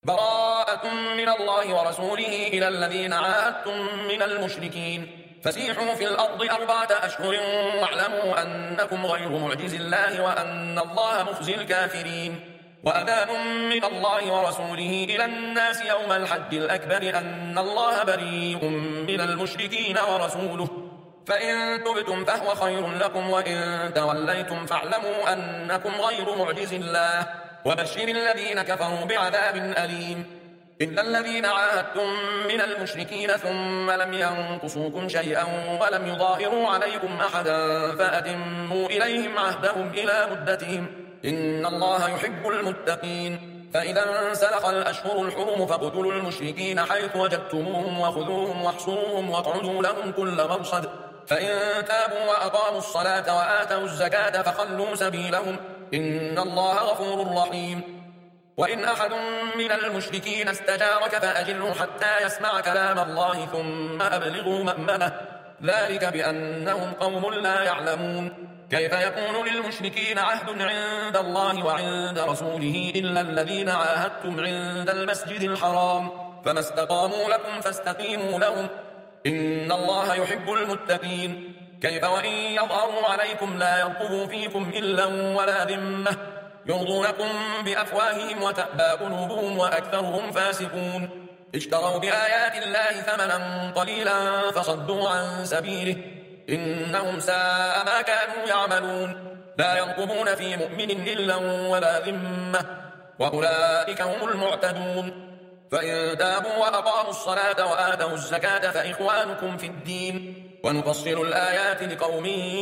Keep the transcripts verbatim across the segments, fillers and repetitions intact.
براءة من الله ورسوله إلى الذين عاهدتم من المشركين فسيحوا في الأرض أربعة أشهر واعلموا أنكم غير معجز الله وأن الله مخزي الكافرين وأذان من الله ورسوله إلى الناس يوم الحج الأكبر أن الله بريء من المشركين ورسوله فإن تبتم فهو خير لكم وإن توليتم فاعلموا أنكم غير معجز الله وبشر الذين كفروا بعذاب أليم إلا الذين عاهدتم من المشركين ثم لم ينقصوكم شيئا ولم يظاهروا عليكم أحدا فأتموا إليهم عهدهم إلى مدتهم إن الله يحب المتقين فإذا انسلخ الأشهر الحرم فاقتلوا المشركين حيث وجدتموهم وخذوهم واحصروهم واقعدوا لهم كل مرصد فإن تابوا وأقاموا الصلاة وآتوا الزكاة فخلوا سبيلهم إن الله غفور رحيم وإن أحد من المشركين استجارك فأجله حتى يسمع كلام الله ثم أبلغوا مأمنه ذلك بأنهم قوم لا يعلمون كيف يكون للمشركين عهد عند الله وعند رسوله إلا الذين عاهدتم عند المسجد الحرام فما استقاموا لكم فاستقيموا لهم إن الله يحب المتقين كيف وإن يظهروا عليكم لا يرقبوا فيكم إلا ولا ذمة يرضونكم بأفواههم وتأبى قلوبهم وأكثرهم فاسقون اشتروا بآيات الله ثمنا قليلا فصدوا عن سبيله إنهم ساء ما كانوا يعملون لا يرقبون في مؤمن إلا ولا ذمة وأولئك هم المعتدون فإن تابوا وأقاموا الصلاة وآتوا الزكاة فإخوانكم في الدين ونفصل الآيات لقوم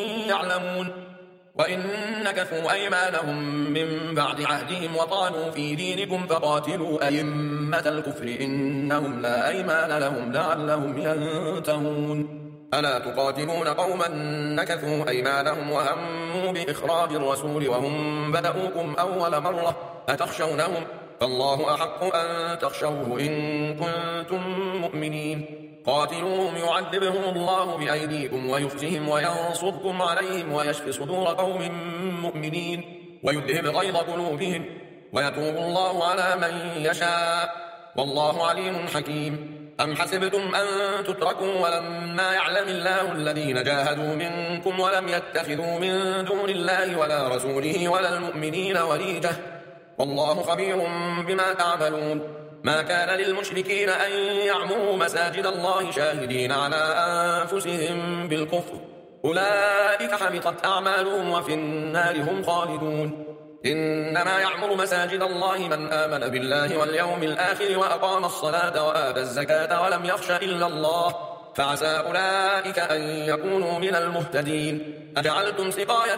يعلمون وإن نكثوا أيمانهم من بعد عهدهم وطعنوا في دينكم فقاتلوا أئمة الكفر إنهم لا أيمان لهم لعلهم ينتهون ألا تقاتلون قوما نكثوا أيمانهم وهموا بإخراج الرسول وهم بدأوكم أول مرة أتخشونهم فالله أحق أن تخشوه إن كنتم مؤمنين قاتلوهم يعذبهم الله بأيديكم ويخزهم وينصركم عليهم ويشفي صدور قوم مؤمنين ويذهب غيظ قلوبهم ويتوب الله على من يشاء والله عليم حكيم أم حسبتم أن تتركوا ولما يعلم الله الذين جاهدوا منكم ولم يتخذوا من دون الله ولا رسوله ولا المؤمنين وليجة والله خبير بما تعملون ما كان للمشركين أن يعمروا مساجد الله شاهدين على أنفسهم بالكفر أولئك حبطت أعمالهم وفي النار هم خالدون إنما يعمر مساجد الله من آمن بالله واليوم الآخر وأقام الصلاة وآتى الزكاة ولم يخش إلا الله فعسى أولئك أن يكونوا من المهتدين أجعلتم سقاية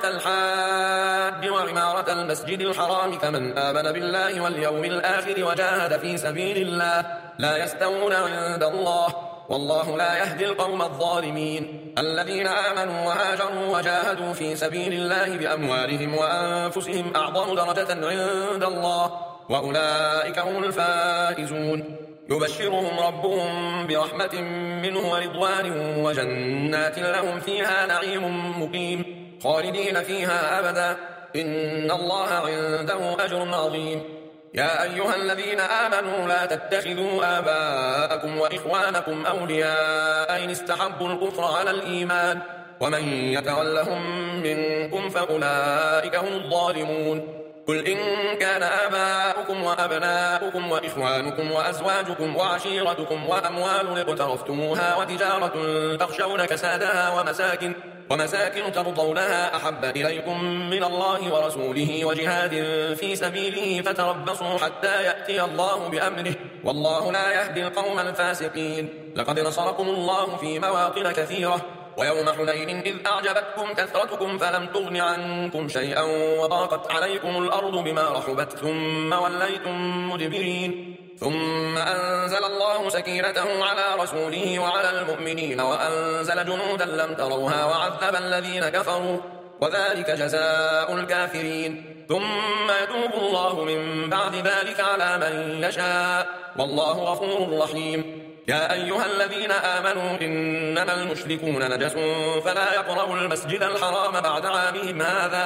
الحاج وعمارة المسجد الحرام كمن آمن بالله واليوم الآخر وجاهد في سبيل الله لا يستوون عند الله والله لا يهدي القوم الظالمين الذين آمنوا وهاجروا وجاهدوا في سبيل الله بأموالهم وأنفسهم أعظم درجة عند الله وأولئك هم الفائزون يبشرهم ربهم برحمة منه ورضوان وجنات لهم فيها نعيم مقيم خالدين فيها أبدا إن الله عنده أجر عظيم يا أيها الذين آمنوا لا تتخذوا آباءكم وإخوانكم أولياء إن استحبوا الكفر على الإيمان ومن يتولهم منكم فأولئك هم الظالمون قل إن كان آباؤكم وأبناؤكم وإخوانكم وأزواجكم وعشيرتكم وأموال اقترفتموها وتجارة تخشون كسادها ومساكن ومساكن ترضونها أحب إليكم من الله ورسوله وجهاد في سبيله فتربصوا حتى يأتي الله بأمره والله لا يهدي القوم الفاسقين لقد نصركم الله في مواطن كثيرة ويوم حنين إذ أعجبتكم كثرتكم فلم تغن عنكم شيئا وضاقت عليكم الأرض بما رحبت ثم وليتم مدبرين ثم أنزل الله سكينته على رسوله وعلى المؤمنين وأنزل جنودا لم تروها وعذب الذين كفروا وذلك جزاء الكافرين ثم يتوب الله من بعد ذلك على من يشاء والله غفور رحيم يا أيها الذين آمنوا إنما المشركون نجس فلا يقربوا المسجد الحرام بعد عامهم هذا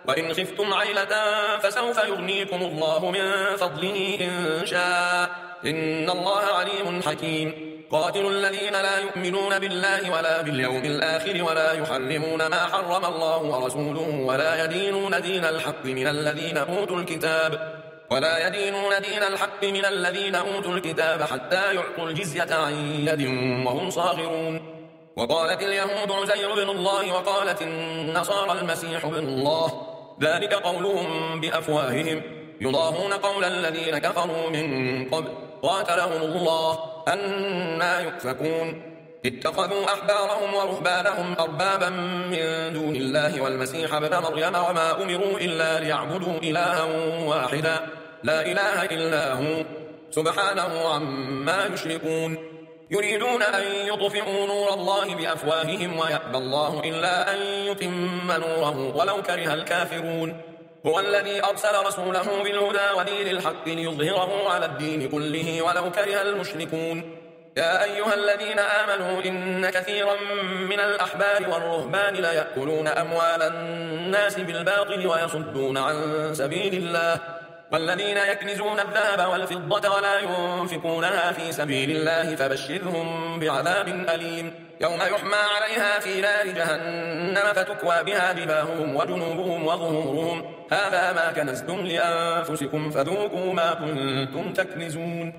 وإن خفتم عيلة فسوف يغنيكم الله من فضله إن شاء إن الله عليم حكيم قاتلوا الذين لا يؤمنون بالله ولا باليوم الآخر ولا يحرمون ما حرم الله ورسوله ولا يدينون دين الحق من الذين أوتوا الكتاب ولا يدينون دين الحق من الذين أوتوا الكتاب حتى يعطوا الجزية عن يد وهم صاغرون وقالت اليهود عزير بن الله وقالت النصارى المسيح بن الله ذلك قولهم بأفواههم يضاهون قول الذين كفروا من قبل قاتلهم الله أنى يؤفكون اتخذوا أحبارهم ورهبانهم أربابا من دون الله والمسيح ابن مريم وما أمروا إلا ليعبدوا إلها واحدا لا إله إلا هو سبحانه عما يشركون يريدون أن يطفئوا نور الله بأفواههم ويأبى الله إلا أن يتم نوره ولو كره الكافرون هو الذي أرسل رسوله بالهدى ودين الحق ليظهره على الدين كله ولو كره المشركون يا أيها الذين آمنوا إن كثيرا من الأحبار والرهبان ليأكلون أموال الناس بالباطل ويصدون عن سبيل الله والذين يكنزون الذهب والفضة ولا ينفقونها في سبيل الله فبشرهم بعذاب أليم يوم يحمى عليها في نار جهنم فتكوى بها جباههم وجنوبهم وظهورهم هذا ما كنزتم لأنفسكم فذوقوا ما كنتم تكنزون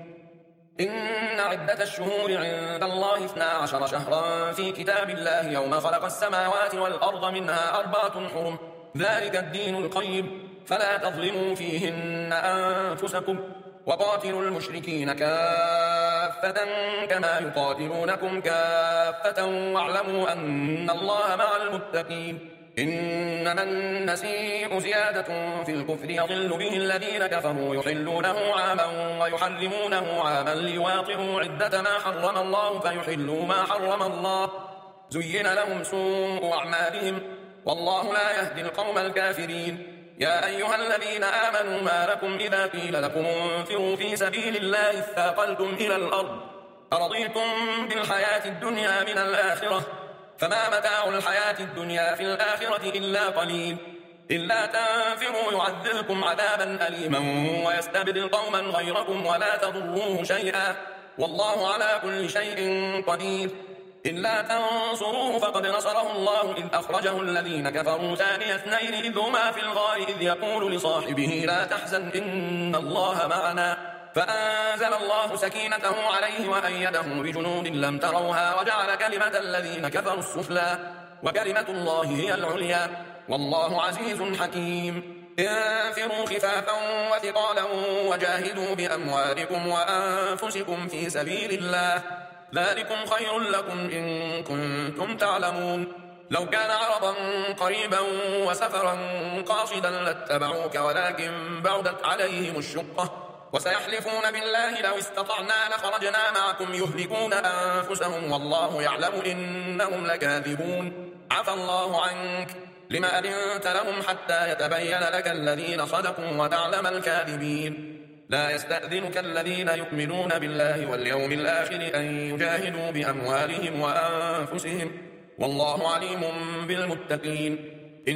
إن عدة الشهور عند الله اثنا عشر شهرا في كتاب الله يوم خلق السماوات والأرض منها أربعة حرم ذلك الدين القيم فلا تظلموا فيهن أنفسكم وقاتلوا المشركين كافة كما يقاتلونكم كافة واعلموا أن الله مع المتقين إنما النسيء زيادة في الكفر يضل به الذين كفروا يحلونه عاما ويحرمونه عاما ليواطئوا عدة ما حرم الله فيحلوا ما حرم الله زين لهم سوء أعمالهم والله لا يهدي القوم الكافرين يا أيها الذين آمنوا ما لكم إذا قيل لكم انفروا في سبيل الله اثاقلتم إلى الأرض أرضيتم بالحياة الدنيا من الآخرة فما متاع الحياة الدنيا في الآخرة إلا قليل إلا تنفروا يعذبكم عذابا أليما ويستبدل قوما غيركم ولا تضروه شيئا والله على كل شيء قدير إلا تنصروه فقد نصره الله إذ أخرجه الذين كفروا ثاني اثنين إذ هما في الغار إذ يقول لصاحبه لا تحزن إن الله معنا فأنزل الله سكينته عليه وأيده بجنود لم تروها وجعل كلمة الذين كفروا السفلى وكلمة الله هي العليا والله عزيز حكيم انفروا خفافا وثقالا وجاهدوا بأموالكم وأنفسكم في سبيل الله ذلكم خير لكم إن كنتم تعلمون لو كان عرضا قريبا وسفرا قاصدا لاتبعوك ولكن بعدت عليهم الشقة وسيحلفون بالله لو استطعنا لخرجنا معكم يهلكون أنفسهم والله يعلم إنهم لكاذبون عفى الله عنك لما أذنت لهم حتى يتبين لك الذين صدقوا وتعلم الكاذبين لا يستأذنك الذين يؤمنون بالله واليوم الآخر أن يجاهدوا بأموالهم وأنفسهم والله عليم بالمتقين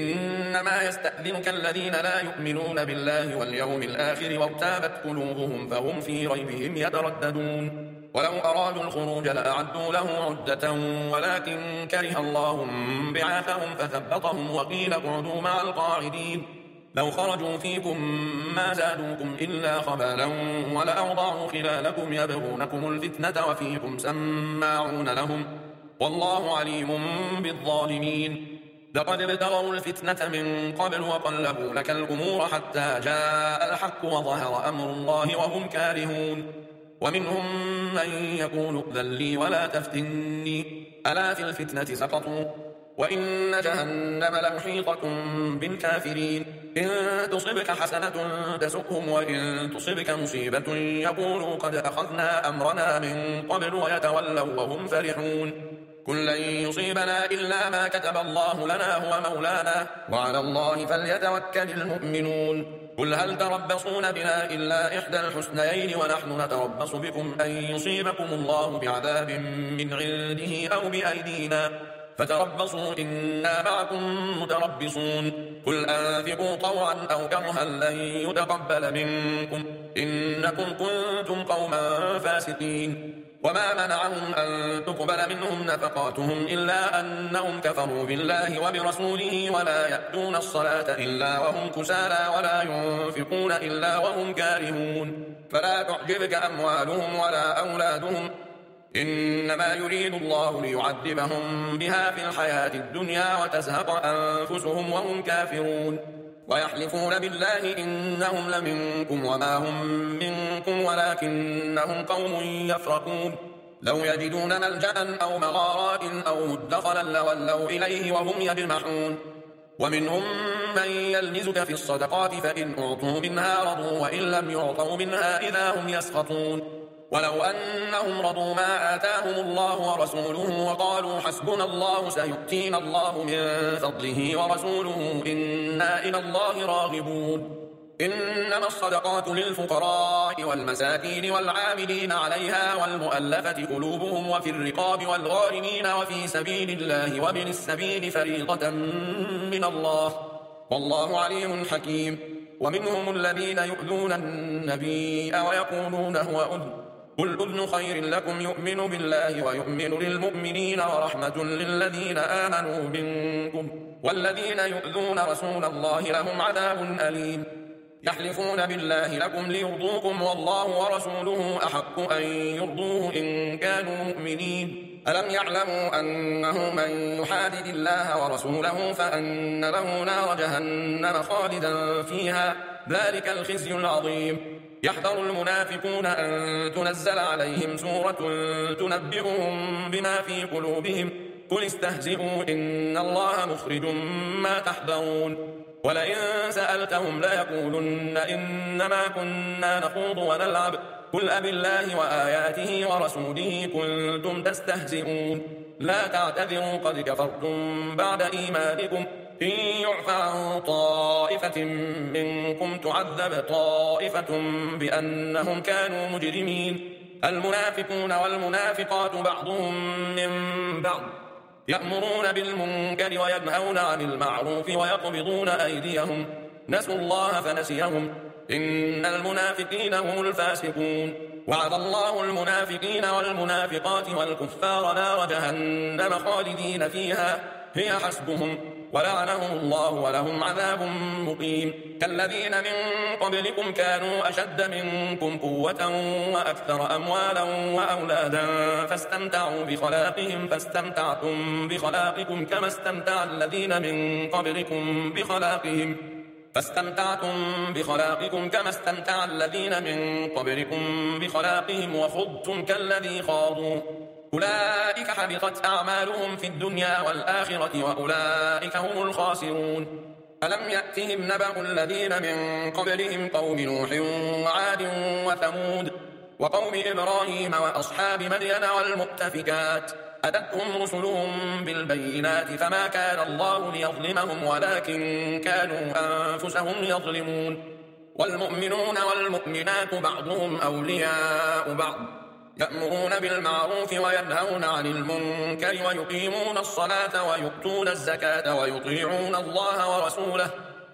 إنما يستأذنك الذين لا يؤمنون بالله واليوم الآخر وارتابت قلوبهم فهم في ريبهم يترددون ولو أرادوا الخروج لأعدوا له عدة ولكن كره الله بعاثهم فثبطهم وقيل اقعدوا مع القاعدين لو خرجوا فيكم ما زادوكم إلا خبالا ولأوضعوا خلالكم يبغونكم الفتنة وفيكم سماعون لهم والله عليم بالظالمين لقد ابتغوا الفتنة من قبل وقلبوا لك الأمور حتى جاء الحق وظهر أمر الله وهم كارهون ومنهم من يقول ائذن لي ولا تفتني ألا في الفتنة سقطوا وإن جهنم لمحيطة بالكافرين إن تصبك حسنة تسؤهم وإن تصبك مصيبة يقولوا قد أخذنا أمرنا من قبل ويتولوا وهم فرحون كل لن يصيبنا إلا ما كتب الله لنا هو مولانا وعلى الله فليتوكل المؤمنون قل هل تربصون بنا إلا إحدى الحسنيين ونحن نتربص بكم أن يصيبكم الله بعذاب من عنده أو بأيدينا فتربصوا إنا معكم متربصون قل أنفقوا طوعا أو كرها لن يتقبل منكم إنكم كنتم قوما فاسقين وما منعهم أن تقبل منهم نفقاتهم إلا أنهم كفروا بالله وبرسوله ولا يأتون الصلاة إلا وهم كسالى ولا ينفقون إلا وهم كارهون فلا تعجبك أموالهم ولا أولادهم إنما يريد الله ليعذبهم بها في الحياة الدنيا وتزهق أنفسهم وهم كافرون ويحلفون بالله إنهم لمنكم وما هم منكم ولكنهم قوم يفرقون لو يجدون ملجأ أو مغارات أو مدخلا لولوا إليه وهم يجمحون ومنهم من يلمزك في الصدقات فإن أعطوا منها رضوا وإن لم يعطوا منها إذا هم يسخطون ولو أنهم رضوا ما آتاهم الله ورسوله وقالوا حسبنا الله سيؤتينا الله من فضله ورسوله إنا إلى الله راغبون إنما الصدقات للفقراء والمساكين والعاملين عليها والمؤلفة قلوبهم وفي الرقاب والغارمين وفي سبيل الله وابن السبيل فريضة من الله والله عليم حكيم ومنهم الذين يؤذون النبي ويقولون هو أذن قل أذن خير لكم يؤمن بالله ويؤمن للمؤمنين ورحمة للذين آمنوا منكم والذين يؤذون رسول الله لهم عذاب أليم يحلفون بالله لكم ليرضوكم والله ورسوله أحق أن يرضوه إن كانوا مؤمنين ألم يعلموا أنه من يحادد الله ورسوله فأن له نار جهنم خالدا فيها ذلك الخزي العظيم يحذر المنافقون أن تنزل عليهم سورة تنبئهم بما في قلوبهم قل استهزئوا إن الله مخرج ما تحذرون ولئن سألتهم ليقولن إنما كنا نخوض ونلعب قل أب الله وآياته ورسوله كنتم تستهزئون لا تعتذروا قد كفرتم بعد إيمانكم إن يعفى عن طائفة منكم تعذب طائفة بأنهم كانوا مجرمين المنافقون والمنافقات بعضهم من بعض يأمرون بالمنكر وينهون عن المعروف ويقبضون أيديهم نسوا الله فنسيهم إن المنافقين هم الفاسقون وعد الله المنافقين والمنافقات والكفار نار جهنم خالدين فيها هي حسبهم ولعنهم الله ولهم عذاب مقيم كالذين من قبلكم كانوا أشد منكم قوة وأكثر أموالا وأولادا فاستمتعوا بخلاقهم فاستمتعتم بخلاقكم كما استمتع الذين من قبلكم بخلاقهم فاستمتعتم بخلاقكم كما استمتع الذين من قبلكم بخلاقهم وخضتم كالذي خاضوا أولئك حبطت أعمالهم في الدنيا والآخرة وأولئك هم الخاسرون ألم يأتهم نبأ الذين من قبلهم قوم نوح وعاد وثمود وقوم إبراهيم وأصحاب مدين والمؤتفكات أتتهم رسلهم بالبينات فما كان الله ليظلمهم ولكن كانوا أنفسهم يظلمون والمؤمنون والمؤمنات بعضهم أولياء بعض يأمرون بالمعروف وينهون عن المنكر ويقيمون الصلاة ويؤتون الزكاة ويطيعون الله ورسوله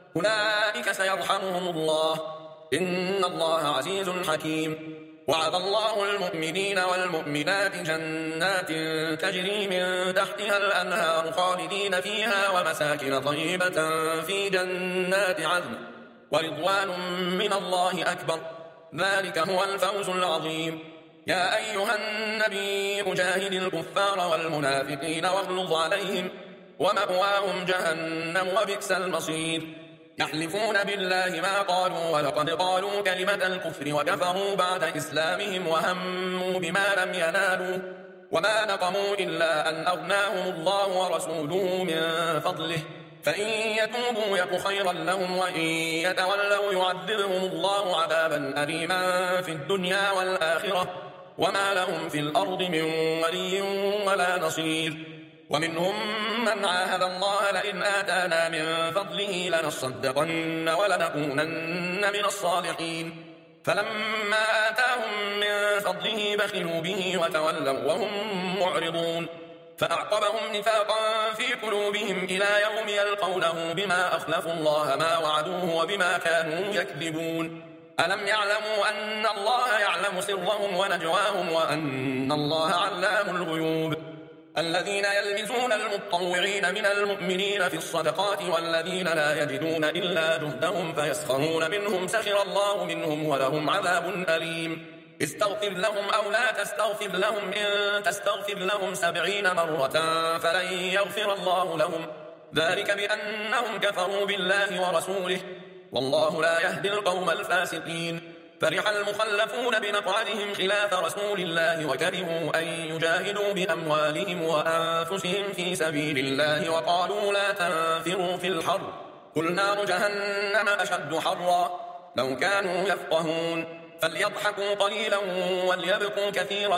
أولئك سيرحمهم الله إن الله عزيز حكيم وعد الله المؤمنين والمؤمنات جنات تجري من تحتها الأنهار خالدين فيها ومساكن طيبة في جنات عدن ورضوان من الله أكبر ذلك هو الفوز العظيم يا أيها النبي أجاهد الكفار والمنافقين واغلظ عليهم ومأواهم جهنم وبئس المصير يحلفون بالله ما قالوا ولقد قالوا كلمة الكفر وكفروا بعد إسلامهم وهموا بما لم ينالوا وما نقموا إلا أن أغناهم الله ورسوله من فضله فإن يتوبوا يك خيرا لهم وإن يتولوا يعذبهم الله عذابا أليما في الدنيا والآخرة وما لهم في الأرض من ولي ولا نصير ومنهم من عاهد الله لئن آتانا من فضله لنصدقن ولنكونن من الصالحين فلما آتاهم من فضله بخلوا به وتولوا وهم معرضون فأعقبهم نفاقا في قلوبهم إلى يوم يلقونه بما أخلفوا الله ما وعدوه وبما كانوا يكذبون. ألم يعلموا أن الله يعلم سرهم ونجواهم وأن الله علام الغيوب. الذين يلمزون المطوعين من المؤمنين في الصدقات والذين لا يجدون إلا جهدهم فيسخرون منهم سخر الله منهم ولهم عذاب أليم. استغفر لهم أو لا تستغفر لهم إن تستغفر لهم سبعين مرة فلن يغفر الله لهم ذلك بأنهم كفروا بالله ورسوله والله لا يهدي القوم الفاسقين. فرح المخلفون بمقعدهم خلاف رسول الله وكرهوا أن يجاهدوا بأموالهم وأنفسهم في سبيل الله وقالوا لا تنفروا في الحر قل نار جهنم أشد حرا لو كانوا يفقهون. فليضحكوا قليلا وليبكوا كثيرا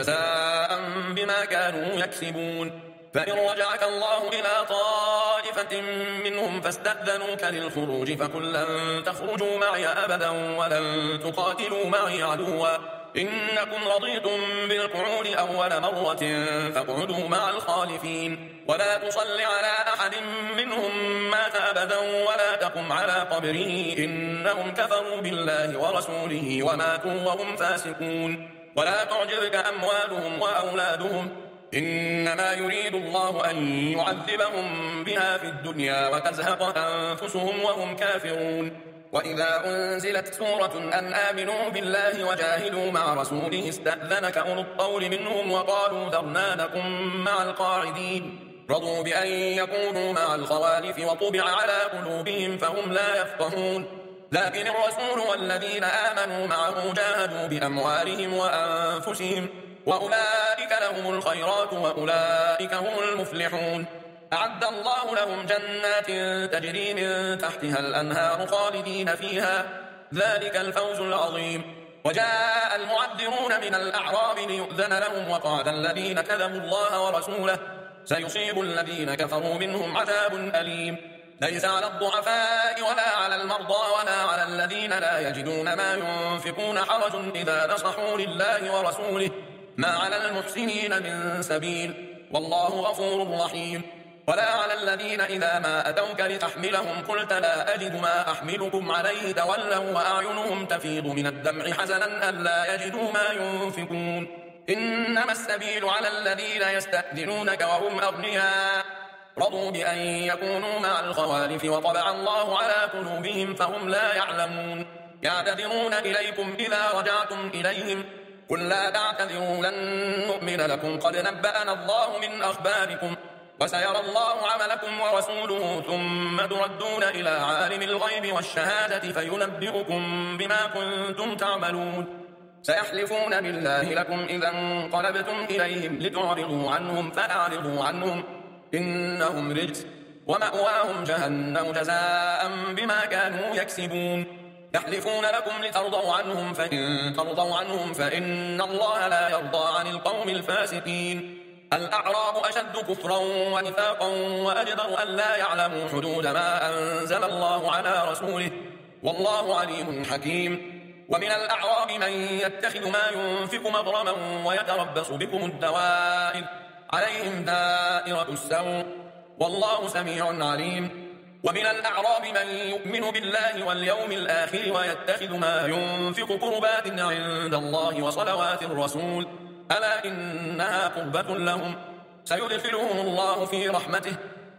جزاء بما كانوا يكسبون. فإن رجعك الله إلى طائفة منهم فاستأذنوك للخروج فقل لن تخرجوا معي أبدا ولن تقاتلوا معي عدوا إنكم رضيتم بالقعود أول مرة فاقعدوا مع الخالفين ولا تصل على أحد منهم مات أبدا ولا تقم على قبره إنهم كفروا بالله ورسوله وماتوا وهم فاسقون. ولا تعجبك أموالهم وأولادهم إنما يريد الله أن يعذبهم بها في الدنيا وتزهق أنفسهم وهم كافرون. وإذا أنزلت سورة أن آمنوا بالله وجاهدوا مع رسوله استأذنك أولو الطول منهم وقالوا ذرنا نكن مع القاعدين رضوا بأن يكونوا مع الخوالف وطبع على قلوبهم فهم لا يفقهون. لكن الرسول والذين آمنوا معه جاهدوا بأموالهم وأنفسهم وأولئك لهم الخيرات وأولئك هم المفلحون. أعد الله لهم جنات تجري من تحتها الأنهار خالدين فيها ذلك الفوز العظيم. وجاء المعذرون من الأعراب ليؤذن لهم وقعد الذين كذبوا الله ورسوله سيصيب الذين كفروا منهم عذاب أليم. ليس على الضعفاء ولا على المرضى ولا على الذين لا يجدون ما ينفقون حرج إذا نصحوا لله ورسوله ما على المحسنين من سبيل والله غفور رحيم. ولا على الذين إذا ما أتوك لتحملهم قلت لا أجد ما أحملكم عليه تولوا وأعينهم تفيض من الدمع حزنا ألا يجدوا ما ينفقون. إنما السبيل على الذين يستأذنونك وهم أغنياء رضوا بأن يكونوا مع الخوالف وطبع الله على قلوبهم فهم لا يعلمون. يعتذرون إليكم إذا رجعتم إليهم قل لا تعتذروا لن نؤمن لكم قد نبأنا الله من أخباركم وسيرى الله عملكم ورسوله ثم تردون إلى عالم الغيب والشهادة فينبئكم بما كنتم تعملون. سيحلفون بالله لكم إذا انقلبتم إليهم لتعرضوا عنهم فأعرضوا عنهم إنهم رجس ومأواهم جهنم جزاء بما كانوا يكسبون. يحلفون لكم لترضوا عنهم فإن ترضوا عنهم فإن الله لا يرضى عن القوم الفاسقين. الأعراب أشد كفرا ونفاقا وأجدر أن لا يعلموا حدود ما أنزل الله على رسوله والله عليم حكيم. ومن الأعراب من يتخذ ما ينفق مغرما ويتربص بكم الدوائر عليهم دائرة السوء والله سميع عليم. ومن الأعراب من يؤمن بالله واليوم الآخر ويتخذ ما ينفق قربات عند الله وصلوات الرسول ألا إنها قربة لهم سيدخلهم الله في رحمته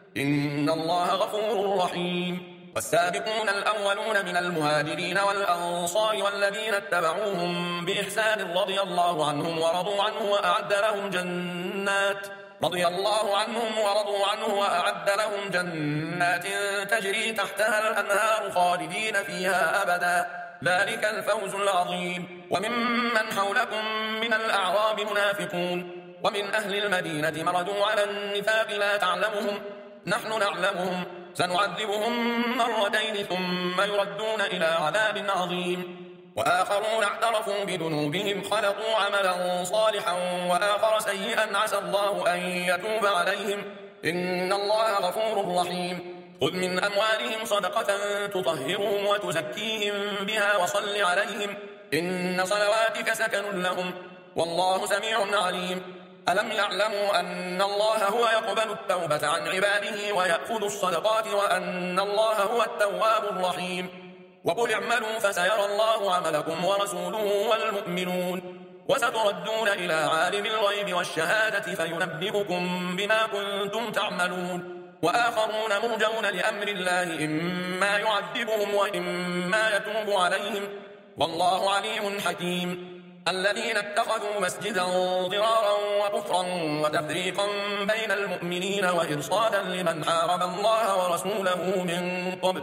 إن الله غفور رحيم. والسابقون الأولون من المهاجرين والأنصار والذين اتبعوهم بإحسان رضي الله عنهم ورضوا عنه وأعد لهم جنات رضي الله عنهم ورضوا عنه وأعد لهم جنات تجري تحتها الأنهار خالدين فيها أبدا ذلك الفوز العظيم. وممن حولكم من الأعراب منافقون ومن أهل المدينة مردوا على النفاق لا تعلمهم نحن نعلمهم سنعذبهم مرتين ثم يردون إلى عذاب عظيم. وآخرون اعترفوا بذنوبهم خلقوا عملا صالحا وآخر سيئا عسى الله أن يتوب عليهم إن الله غفور رحيم. خذ من أموالهم صدقة تطهرهم وتزكيهم بها وصل عليهم إن صلواتك سكن لهم والله سميع عليم. ألم يعلموا أن الله هو يقبل التوبة عن عباده ويأخذ الصدقات وأن الله هو التواب الرحيم. وقل اعملوا فسيرى الله عملكم ورسوله والمؤمنون وستردون إلى عالم الغيب والشهادة فينبئكم بما كنتم تعملون. وآخرون مرجون لأمر الله إما يعذبهم وإما يتوب عليهم والله عليم حكيم. الذين اتخذوا مسجدا ضرارا وكفرا وتفريقا بين المؤمنين وإرصادا لمن حارب الله ورسوله من قبل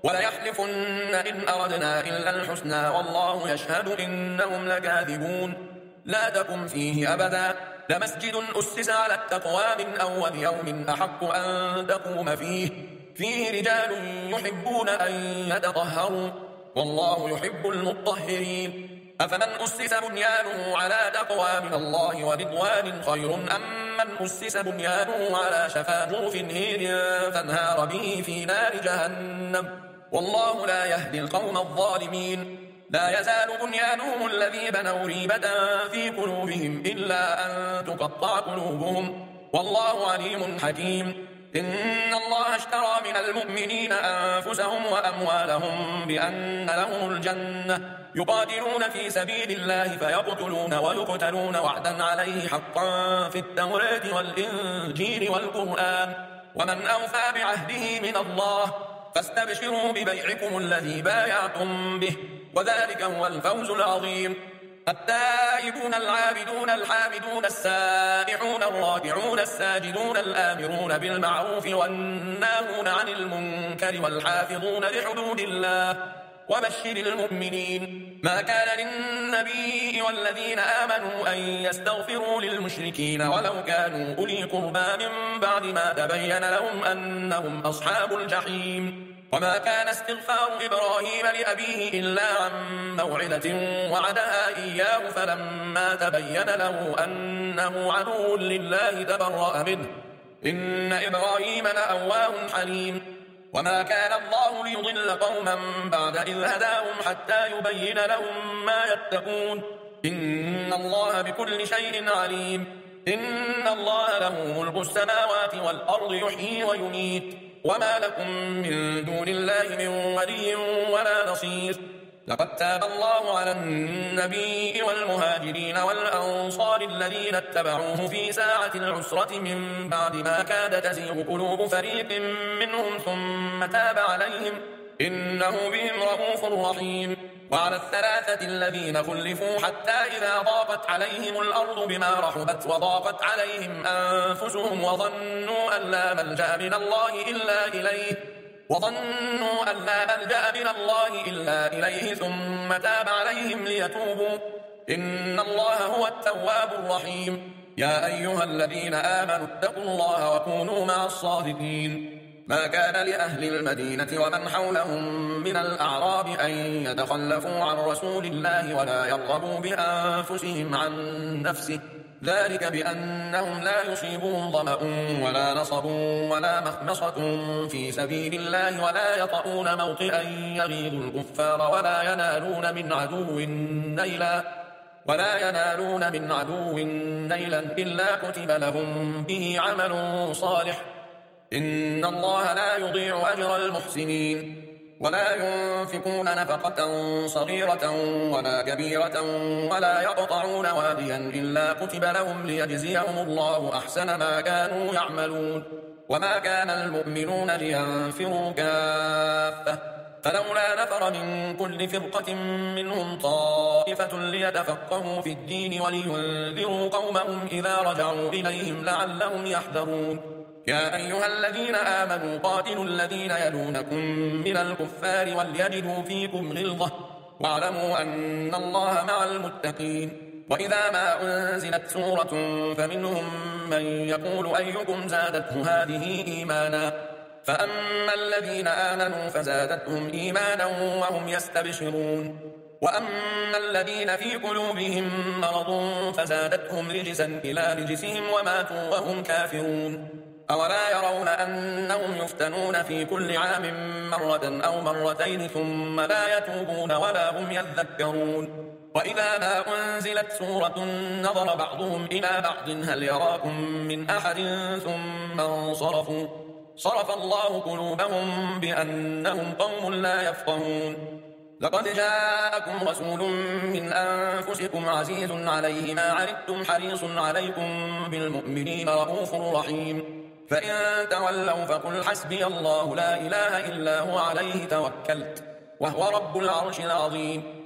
وليحلفن إن أردنا إلا الحسنى والله يشهد إنهم لكاذبون. لا تقم فيه أبدا لمسجد أسس على التقوى من أول يوم أحق أن تقوم فيه فيه رجال يحبون أن يتطهروا والله يحب المطهرين. أفمن أسس بنيانه على تقوى من الله ورضوان خير أم من أسس بنيانه على شفا جرف هير فانهار به في نار جهنم والله لا يهدي القوم الظالمين. لا يزال بنيانهم الذي بنوا ريبة في قلوبهم إلا أن تقطع قلوبهم والله عليم حكيم. إن الله اشترى من المؤمنين أنفسهم وأموالهم بأن لهم الجنة يقاتلون في سبيل الله فيقتلون ويقتلون وعدا عليه حقا في التوراة والإنجيل والقرآن ومن أوفى بعهده من الله فاستبشروا ببيعكم الذي بايعتم به وذلك هو الفوز العظيم. التائبون العابدون الحامدون السائحون الراكعون الساجدون الآمرون بالمعروف والناهون عن المنكر والحافظون لحدود الله وبشر المؤمنين. ما كان للنبي والذين آمنوا أن يستغفروا للمشركين ولو كانوا أولي قربى من بعد ما تبين لهم أنهم أصحاب الجحيم. وما كان استغفار إبراهيم لأبيه إلا عن موعدة وعدها إياه فلما تبين له أنه عدو لله تبرأ منه إن إبراهيم لأواه حليم. وما كان الله ليضل قوما بعد إذ هداهم حتى يبين لهم ما يتقون إن الله بكل شيء عليم. إن الله له ملك السماوات والأرض يحيي ويميت وما لكم من دون الله من ولي ولا نصير. لقد تاب الله على النبي والمهاجرين والأنصار الذين اتبعوه في ساعة العسرة من بعد ما كاد تزيغ قلوب فريق منهم ثم تاب عليهم إنه بهم رؤوف رحيم. وعلى الثلاثة الذين خلفوا حتى إذا ضاقت عليهم الأرض بما رحبت وضاقت عليهم أنفسهم وظنوا أن لا ملجأ من الله إلا إليه وظنوا أن لا ملجأ من الله إلا إليه ثم تاب عليهم ليتوبوا إن الله هو التواب الرحيم. يا أيها الذين آمنوا اتقوا الله وكونوا مع الصادقين. ما كان لأهل المدينة ومن حولهم من الأعراب أن يتخلفوا عن رسول الله ولا يرغبوا بأنفسهم عن نفسه ذلك بأنهم لا يصيبهم ظمأ ولا نصب ولا مخمصة في سبيل الله ولا يطؤون موطئا يغيظ الكفار ولا ينالون من عدو نيلا ولا ينالون من عدو نيلا إلا كتب لهم به عمل صالح إن الله لا يضيع أجر المحسنين. ولا ينفقون نفقة صغيرة ولا كبيرة ولا يقطعون واديا إلا كتب لهم ليجزيهم الله أحسن ما كانوا يعملون. وما كان المؤمنون لينفروا كافة فلولا نفر من كل فرقة منهم طائفة ليتفقهوا في الدين ولينذروا قومهم إذا رجعوا إليهم لعلهم يحذرون. يا أيها الذين آمنوا قاتلوا الذين يلونكم من الكفار وليجدوا فيكم غلظة واعلموا أن الله مع المتقين. وإذا ما أنزلت سورة فمنهم من يقول أيكم زادته هذه إيمانا فأما الذين آمنوا فزادتهم إيمانا وهم يستبشرون وأما الذين في قلوبهم مرض فزادتهم رجسا إلى رجسهم وماتوا وهم كافرون. أولا يرون أنهم يفتنون في كل عام مرة أو مرتين ثم لا يتوبون ولا هم يذكرون. وإذا ما أنزلت سورة نظر بعضهم إلى بعض هل يراكم من أحد ثم انصرفوا صرف الله قلوبهم بأنهم قوم لا يفقهون. لقد جاءكم رسول من أنفسكم عزيز عليه ما عنتم حريص عليكم بالمؤمنين رؤوف رحيم. فإن تولوا فقل حسبي الله لا إله إلا هو عليه توكلت وهو رب العرش العظيم.